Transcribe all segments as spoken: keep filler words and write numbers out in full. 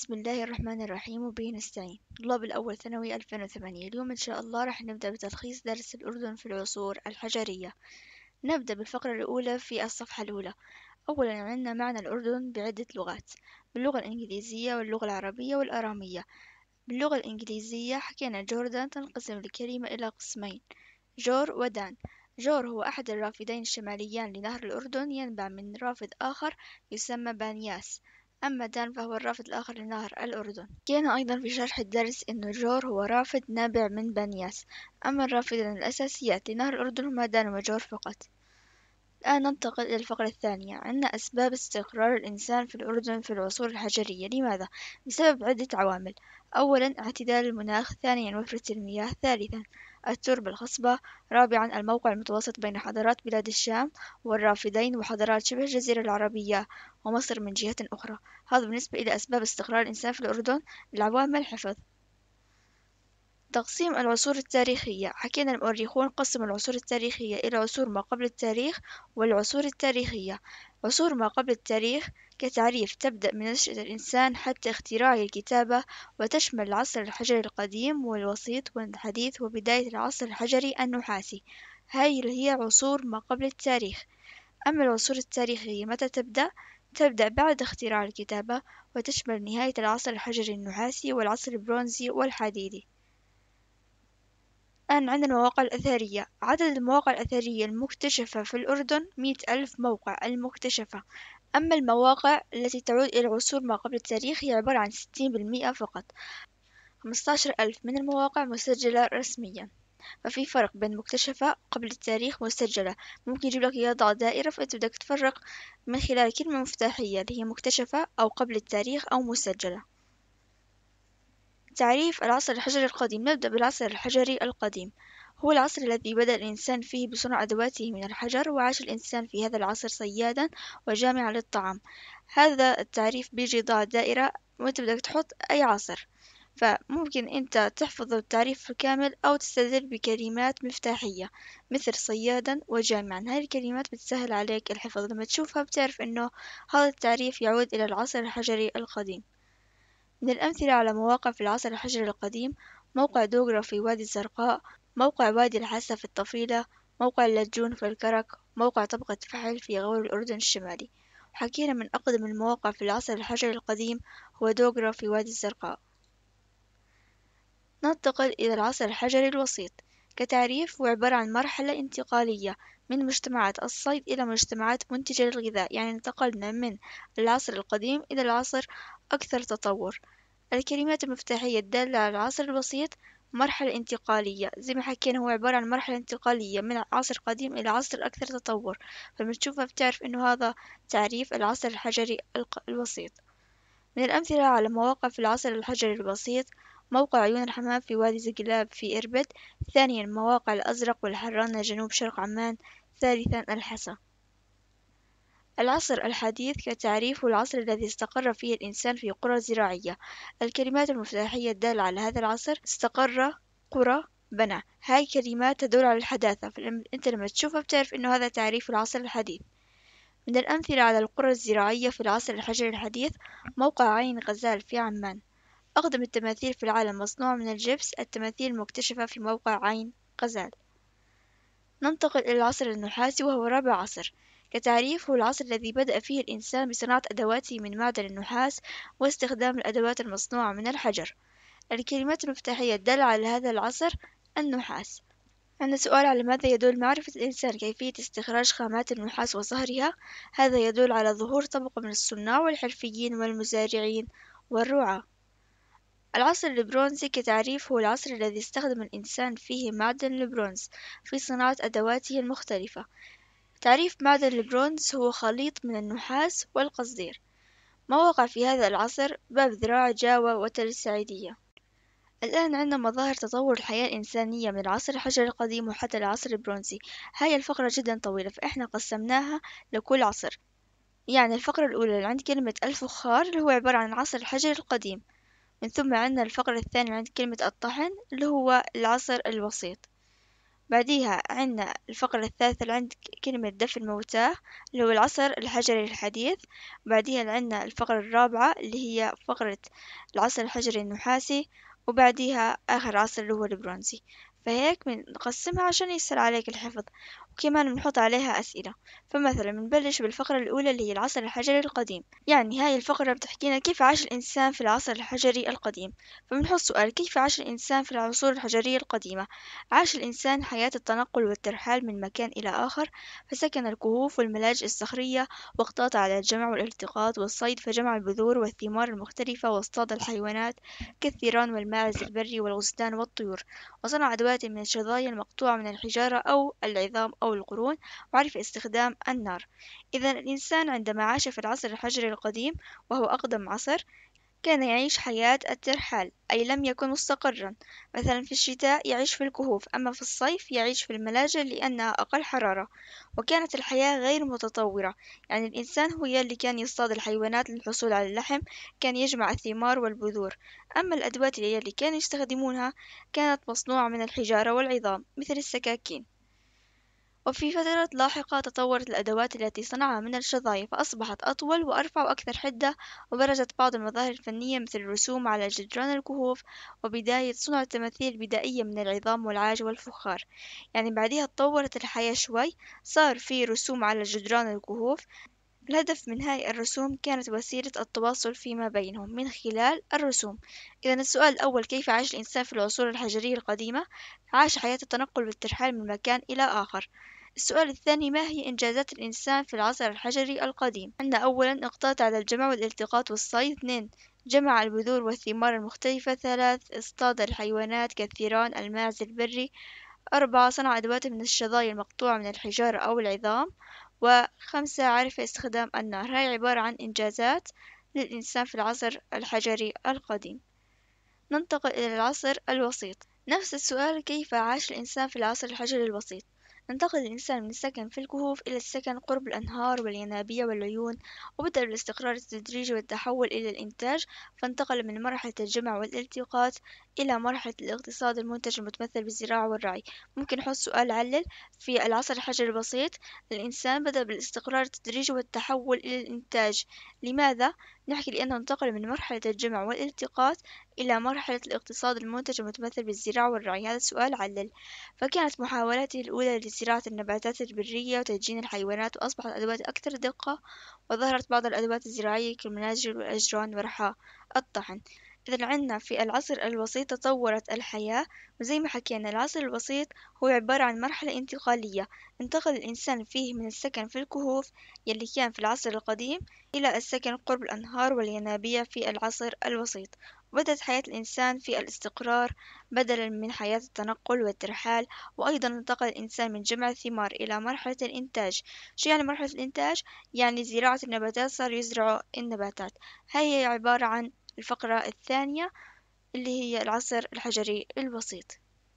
بسم الله الرحمن الرحيم وبه نستعين. طلاب الأول ثانوي ألفين وثمانية، اليوم إن شاء الله راح نبدأ بتلخيص درس الأردن في العصور الحجرية. نبدأ بالفقرة الأولى في الصفحة الأولى. أولا عندنا معنى الأردن بعدة لغات، باللغة الإنجليزية واللغة العربية والآرامية. باللغة الإنجليزية حكينا جوردان تنقسم الكلمة إلى قسمين، جور ودان. جور هو أحد الرافدين الشماليان لنهر الأردن، ينبع من رافد آخر يسمى بانياس. أما دان فهو الرافد الآخر لنهر الأردن. كان أيضا في شرح الدرس أن جور هو رافد نابع من بانياس، أما الرافدان الأساسيات لنهر الأردن هما دان وجور فقط. الآن ننتقل إلى الفقرة الثانية. عندنا أسباب استقرار الإنسان في الأردن في العصور الحجرية. لماذا؟ بسبب عدة عوامل. أولا اعتدال المناخ، ثانيا وفرة المياه، ثالثا التربة الخصبة، رابعا الموقع المتوسط بين حضارات بلاد الشام والرافدين وحضارات شبه الجزيرة العربية ومصر من جهة أخرى. هذا بالنسبة إلى أسباب استقرار الإنسان في الأردن. العوامل حفظ. تقسيم العصور التاريخية. حكينا المؤرخون قسموا العصور التاريخية إلى عصور ما قبل التاريخ والعصور التاريخية. عصور ما قبل التاريخ كتعريف تبدأ من نشأة الإنسان حتى اختراع الكتابة، وتشمل العصر الحجري القديم والوسيط والحديث وبداية العصر الحجري النحاسي. هاي هي عصور ما قبل التاريخ. أما العصور التاريخية متى تبدأ؟ تبدأ بعد اختراع الكتابة، وتشمل نهاية العصر الحجري النحاسي والعصر البرونزي والحديدي. الآن عندنا المواقع الأثرية. عدد المواقع الأثرية المكتشفة في الأردن مئة ألف موقع المكتشفة. أما المواقع التي تعود إلى العصور ما قبل التاريخ هي عبارة عن ستين بالمئة فقط. خمسة عشر ألف من المواقع مسجلة رسميا. ففي فرق بين مكتشفة قبل التاريخ ومسجلة. ممكن يجيب لك إياها ضع دائرة، فأنت بدك تفرق من خلال كلمة مفتاحية اللي هي مكتشفة أو قبل التاريخ أو مسجلة. تعريف العصر الحجري القديم. نبدأ بالعصر الحجري القديم. هو العصر الذي بدأ الإنسان فيه بصنع أدواته من الحجر، وعاش الإنسان في هذا العصر صيادا وجامعا للطعام. هذا التعريف بيجي ضع دائرة وانت بدك تحط أي عصر، فممكن انت تحفظ التعريف كامل أو تستدل بكلمات مفتاحية مثل صيادا وجامعا. هذه الكلمات بتسهل عليك الحفظ، لما تشوفها بتعرف انه هذا التعريف يعود إلى العصر الحجري القديم. من الأمثلة على مواقع في العصر الحجري القديم: موقع دوغرا في وادي الزرقاء، موقع وادي الحسا في الطفيلة، موقع اللجون في الكرك، موقع طبقة فحل في غور الأردن الشمالي. وحكينا من أقدم المواقع في العصر الحجري القديم هو دوغرا في وادي الزرقاء. ننتقل إلى العصر الحجري الوسيط. كتعريف هو عبارة عن مرحلة انتقالية من مجتمعات الصيد إلى مجتمعات منتجة للغذاء، يعني انتقلنا من العصر القديم إلى العصر أكثر تطور. الكلمات المفتاحية الدالة على العصر الوسيط: مرحلة انتقالية، زي ما حكينا هو عبارة عن مرحلة انتقالية من عصر قديم إلى عصر أكثر تطور، فلما تشوفها بتعرف إنه هذا تعريف العصر الحجري الوسيط. من الأمثلة على مواقع في العصر الحجري الوسيط: موقع عيون الحمام في وادي زقلاب في إربد، ثانيا مواقع الأزرق والحرانة جنوب شرق عمان، ثالثا الحسا. العصر الحديث كتعريف هو العصر الذي استقر فيه الإنسان في قرى زراعية. الكلمات المفتاحية الدالة على هذا العصر: استقر، قرى، بنى. هاي كلمات تدل على الحداثة، فأنت لما تشوفها بتعرف إنه هذا تعريف العصر الحديث. من الأمثلة على القرى الزراعية في العصر الحجري الحديث: موقع عين غزال في عمان. أقدم التماثيل في العالم مصنوعة من الجبس، التماثيل المكتشفة في موقع عين غزال. ننتقل إلى العصر النحاسي وهو رابع عصر. كتعريف هو العصر الذي بدأ فيه الإنسان بصناعة أدواته من معدن النحاس واستخدام الأدوات المصنوعة من الحجر. الكلمات المفتاحية الدالة على هذا العصر: النحاس. عندنا سؤال: على ماذا يدل معرفة الإنسان كيفية استخراج خامات النحاس وصهرها؟ هذا يدل على ظهور طبقة من الصناع والحرفيين والمزارعين والرعاة. العصر البرونزي كتعريف هو العصر الذي استخدم الإنسان فيه معدن البرونز في صناعة أدواته المختلفة. تعريف معدن البرونز: هو خليط من النحاس والقصدير. مواقع في هذا العصر: باب ذراع، جاوة، وتل السعيدية. الآن عندنا مظاهر تطور الحياة الإنسانية من العصر الحجري القديم وحتى العصر البرونزي. هاي الفقرة جدا طويلة، فإحنا قسمناها لكل عصر. يعني الفقرة الأولى اللي عند كلمة الفخار اللي هو عبارة عن العصر الحجري القديم، من ثم عندنا الفقرة الثانية عند كلمة الطحن اللي هو العصر الوسيط، بعديها عنا الفقرة الثالثة اللي عند كلمة دفن موتاه اللي هو العصر الحجري الحديث. بعديها عنا الفقرة الرابعة اللي هي فقرة العصر الحجري النحاسي. وبعديها آخر عصر اللي هو البرونزي. فهيك بنقسمها عشان يسهل عليك الحفظ، وكمان بنحط عليها أسئلة. فمثلا بنبلش بالفقرة الأولى اللي هي العصر الحجري القديم، يعني هاي الفقرة بتحكينا كيف عاش الإنسان في العصر الحجري القديم. فبنحط سؤال: كيف عاش الإنسان في العصور الحجرية القديمة؟ عاش الإنسان حياة التنقل والترحال من مكان إلى آخر، فسكن الكهوف والملاجئ الصخرية، واقتاط على الجمع والالتقاط والصيد، فجمع البذور والثمار المختلفة، واصطاد الحيوانات كالثيران والماعز البري والغزلان والطيور، وصنع أدوات من الشظايا المقطوعة من الحجارة أو العظام أو القرون، وعرف استخدام النار. إذا الإنسان عندما عاش في العصر الحجري القديم، وهو أقدم عصر، كان يعيش حياة الترحال، أي لم يكن مستقرا. مثلا في الشتاء يعيش في الكهوف، أما في الصيف يعيش في الملاجئ لأنها أقل حرارة. وكانت الحياة غير متطورة، يعني الإنسان هو يلي كان يصطاد الحيوانات للحصول على اللحم، كان يجمع الثمار والبذور. أما الأدوات اللي يلي كانوا يستخدمونها كانت مصنوعة من الحجارة والعظام مثل السكاكين. وفي فترة لاحقة تطورت الأدوات التي صنعها من الشظايا فأصبحت أطول وأرفع وأكثر حدة، وبرزت بعض المظاهر الفنية مثل الرسوم على جدران الكهوف، وبداية صنع التماثيل البدائية من العظام والعاج والفخار. يعني بعدها تطورت الحياة شوي، صار في رسوم على جدران الكهوف. الهدف من هاي الرسوم كانت وسيلة التواصل فيما بينهم من خلال الرسوم. إذا السؤال الأول: كيف عاش الإنسان في العصور الحجرية القديمة؟ عاش حياة التنقل والترحال من مكان إلى آخر. السؤال الثاني: ما هي إنجازات الإنسان في العصر الحجري القديم؟ عندنا أولا اقتات على الجمع والالتقاط والصيد. اثنين جمع البذور والثمار المختلفة. ثلاث اصطاد الحيوانات كالثيران الماعز البري. أربعة صنع أدوات من الشظايا المقطوعة من الحجارة أو العظام. وخمسة عرف استخدام النار. هاي عبارة عن إنجازات للإنسان في العصر الحجري القديم. ننتقل إلى العصر الوسيط. نفس السؤال: كيف عاش الإنسان في العصر الحجري الوسيط؟ انتقل الإنسان من السكن في الكهوف إلى السكن قرب الأنهار والينابيع والعيون، وبدأ بالاستقرار التدريجي والتحول إلى الإنتاج. فانتقل من مرحلة الجمع والالتقاط إلى مرحلة الاقتصاد المنتج المتمثل بالزراعة والرعي. ممكن نحط سؤال علل: في العصر الحجري البسيط الإنسان بدأ بالاستقرار التدريجي والتحول إلى الإنتاج. لماذا؟ نحكي لأنه انتقل من مرحلة الجمع والالتقاط إلى مرحلة الاقتصاد المنتج المتمثل بالزراعة والرعي. هذا السؤال علل. فكانت محاولاته الأولى لزراعة النباتات البرية وتدجين الحيوانات، وأصبحت الأدوات أكثر دقة، وظهرت بعض الأدوات الزراعية كالمناجل والأجران ورحى الطحن. إذا عندنا في العصر الوسيط تطورت الحياة، وزي ما حكينا العصر الوسيط هو عبارة عن مرحلة انتقالية انتقل الإنسان فيه من السكن في الكهوف يلي كان في العصر القديم إلى السكن قرب الأنهار والينابيع في العصر الوسيط. بدأت حياة الإنسان في الاستقرار بدلا من حياة التنقل والترحال. وأيضا انتقل الإنسان من جمع الثمار إلى مرحلة الإنتاج. شو يعني مرحلة الإنتاج؟ يعني زراعة النباتات، صار يزرعوا النباتات. هاي هي عبارة عن الفقرة الثانية اللي هي العصر الحجري الوسيط.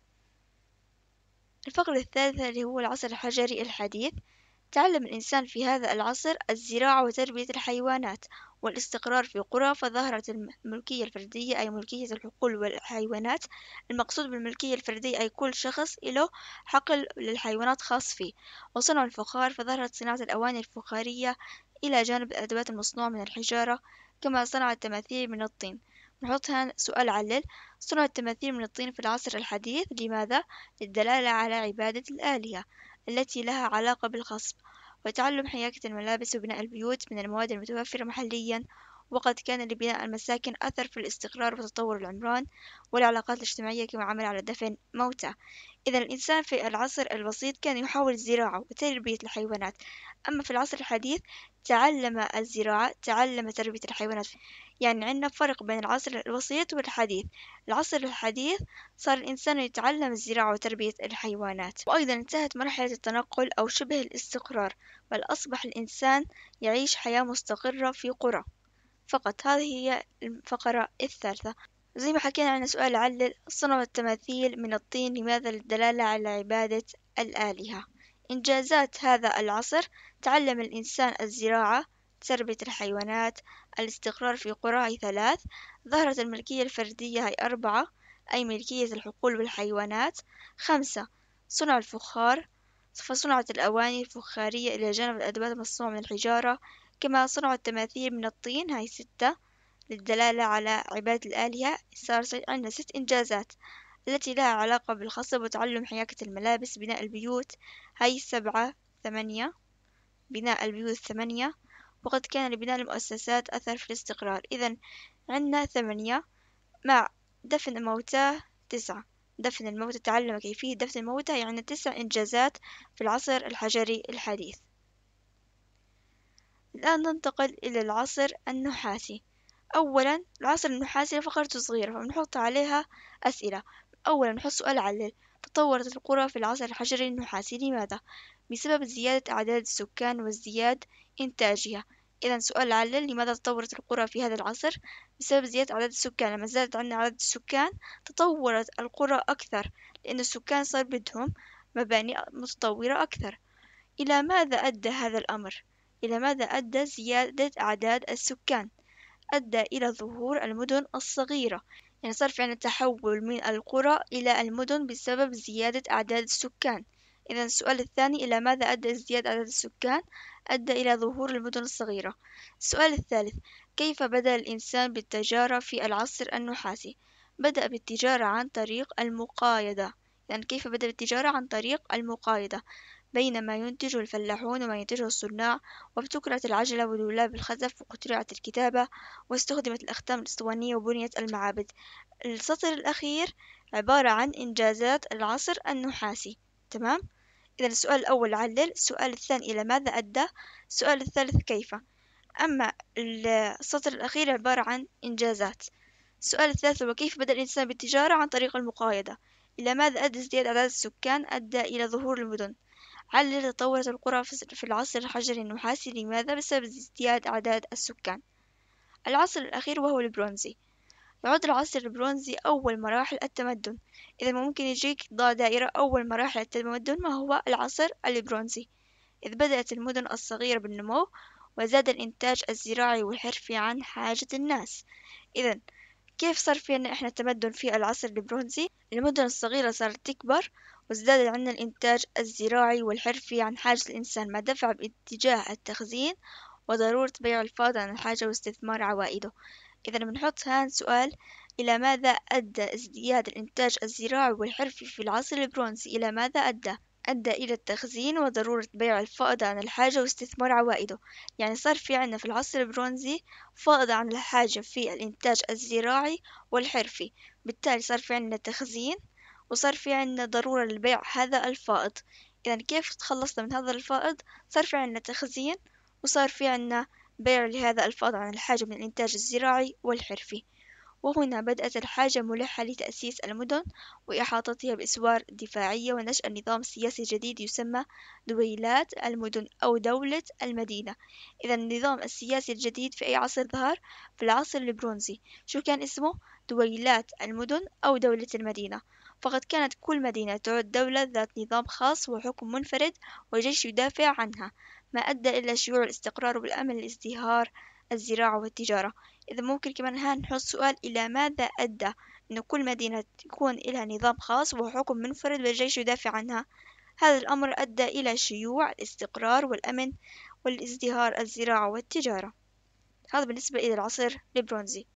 الفقرة الثالثة اللي هو العصر الحجري الحديث. تعلم الإنسان في هذا العصر الزراعة وتربية الحيوانات والاستقرار في قرى، فظهرت الملكية الفردية أي ملكية الحقول والحيوانات. المقصود بالملكية الفردية أي كل شخص له حقل للحيوانات خاص فيه. وصنع الفخار، فظهرت صناعة الأواني الفخارية إلى جانب الأدوات المصنوعة من الحجارة، كما صنع التماثيل من الطين. نحط هنا سؤال علل: صنع التماثيل من الطين في العصر الحديث. لماذا؟ للدلالة على عبادة الآلهة التي لها علاقة بالغصب، وتعلم حياكة الملابس وبناء البيوت من المواد المتوفرة محليا. وقد كان لبناء المساكن أثر في الاستقرار وتطور العمران والعلاقات الاجتماعية، كما عمل على دفن موتى. إذا الإنسان في العصر الوسيط كان يحاول الزراعة وتربية الحيوانات، أما في العصر الحديث تعلم الزراعة، تعلم تربية الحيوانات. يعني عندنا فرق بين العصر الوسيط والحديث. العصر الحديث صار الإنسان يتعلم الزراعة وتربية الحيوانات، وأيضا انتهت مرحلة التنقل أو شبه الاستقرار، بل أصبح الإنسان يعيش حياة مستقرة في قرى فقط. هذه هي الفقرة الثالثة. زي ما حكينا عن سؤال علل: صنع التماثيل من الطين. لماذا؟ للدلالة على عبادة الآلهة. إنجازات هذا العصر: تعلم الإنسان الزراعة، تربية الحيوانات، الاستقرار في قرى هي ثلاث. ظهرت الملكية الفردية هي أربعة أي ملكية الحقول والحيوانات. خمسة صنع الفخار، فصنعت الأواني الفخارية إلى جانب الأدوات المصنوعة من الحجارة، كما صنعوا التماثيل من الطين. هاي ستة للدلالة على عبادة الآلهة. صار عندنا ست إنجازات التي لها علاقة بالخصب وتعلم حياكة الملابس. بناء البيوت، هاي سبعة. ثمانية، بناء البيوت ثمانية. وقد كان لبناء المؤسسات أثر في الاستقرار. إذن عندنا ثمانية. مع دفن الموتى تسعة. دفن الموتى، تعلم كيفية دفن الموتى، يعني تسع إنجازات في العصر الحجري الحديث. الآن ننتقل إلى العصر النحاسي. أولا، العصر النحاسي فقرته صغيرة فبنحط عليها أسئلة. أولا نحط سؤال علل: تطورت القرى في العصر الحجري النحاسي لماذا؟ بسبب زيادة أعداد السكان وازدياد إنتاجها. إذا سؤال علل: لماذا تطورت القرى في هذا العصر؟ بسبب زيادة أعداد السكان. لما زادت عندنا عدد السكان تطورت القرى أكثر، لأن السكان صار بدهم مباني متطورة أكثر. إلى ماذا أدى هذا الأمر؟ إلى ماذا أدى زيادة أعداد السكان؟ أدى إلى ظهور المدن الصغيرة. يعني صار في عنا تحول من القرى إلى المدن بسبب زيادة أعداد السكان. إذا السؤال الثاني: إلى ماذا أدى ازدياد أعداد السكان؟ أدى إلى ظهور المدن الصغيرة. السؤال الثالث: كيف بدأ الإنسان بالتجارة في العصر النحاسي؟ بدأ بالتجارة عن طريق المقايضة. يعني كيف بدأ بالتجارة؟ عن طريق المقايضة بين ما ينتجه الفلاحون وما ينتجه الصناع. وابتكرت العجلة ودولاب الخزف، واخترعت الكتابة، واستخدمت الأختام الأسطوانية، وبنيت المعابد. السطر الأخير عبارة عن إنجازات العصر النحاسي. تمام؟ إذا السؤال الأول علل، السؤال الثاني إلى ماذا أدى، السؤال الثالث كيف. أما السطر الأخير عبارة عن إنجازات. السؤال الثالث هو: كيف بدأ الإنسان بالتجارة؟ عن طريق المقايضة. إلى ماذا أدى ازدياد أعداد السكان؟ أدى إلى ظهور المدن. علل: تطورت القرى في العصر الحجري النحاسي لماذا؟ بسبب ازدياد أعداد السكان. العصر الأخير وهو البرونزي. يعد العصر البرونزي أول مراحل التمدن. إذا ممكن يجيك ضع دائرة أول مراحل التمدن. ما هو العصر البرونزي؟ إذ بدأت المدن الصغيرة بالنمو، وزاد الإنتاج الزراعي والحرفي عن حاجة الناس. إذا كيف صار فينا إحنا التمدن في العصر البرونزي؟ المدن الصغيرة صارت تكبر، وازداد عندنا الإنتاج الزراعي والحرفي عن حاجة الإنسان، ما دفع باتجاه التخزين وضرورة بيع الفائض عن الحاجة واستثمار عوائده. إذا بنحط هان سؤال: إلى ماذا أدى ازدياد الإنتاج الزراعي والحرفي في العصر البرونزي؟ إلى ماذا أدى؟ أدى إلى التخزين وضرورة بيع الفائض عن الحاجة واستثمار عوائده. يعني صار في عنا في العصر البرونزي فائض عن الحاجة في الإنتاج الزراعي والحرفي، بالتالي صار في عنا تخزين، وصار في عنا ضرورة لبيع هذا الفائض. إذا كيف تخلصنا من هذا الفائض؟ صار في عنا تخزين، وصار في عنا بيع لهذا الفائض عن الحاجة من الإنتاج الزراعي والحرفي. وهنا بدأت الحاجة ملحة لتأسيس المدن وإحاطتها بأسوار دفاعية، ونشأ نظام سياسي جديد يسمى دويلات المدن أو دولة المدينة. إذا النظام السياسي الجديد في أي عصر ظهر؟ في العصر البرونزي. شو كان اسمه؟ دويلات المدن أو دولة المدينة. فقد كانت كل مدينة تعد دولة ذات نظام خاص وحكم منفرد وجيش يدافع عنها، ما أدى إلى شيوع الاستقرار والأمن لازدهار الزراعة والتجارة. إذا ممكن كمان هان نحط سؤال: إلى ماذا أدى أن كل مدينة يكون لها نظام خاص وحكم منفرد والجيش يدافع عنها؟ هذا الأمر أدى إلى شيوع الاستقرار والأمن والازدهار الزراعة والتجارة. هذا بالنسبة إلى العصر البرونزي.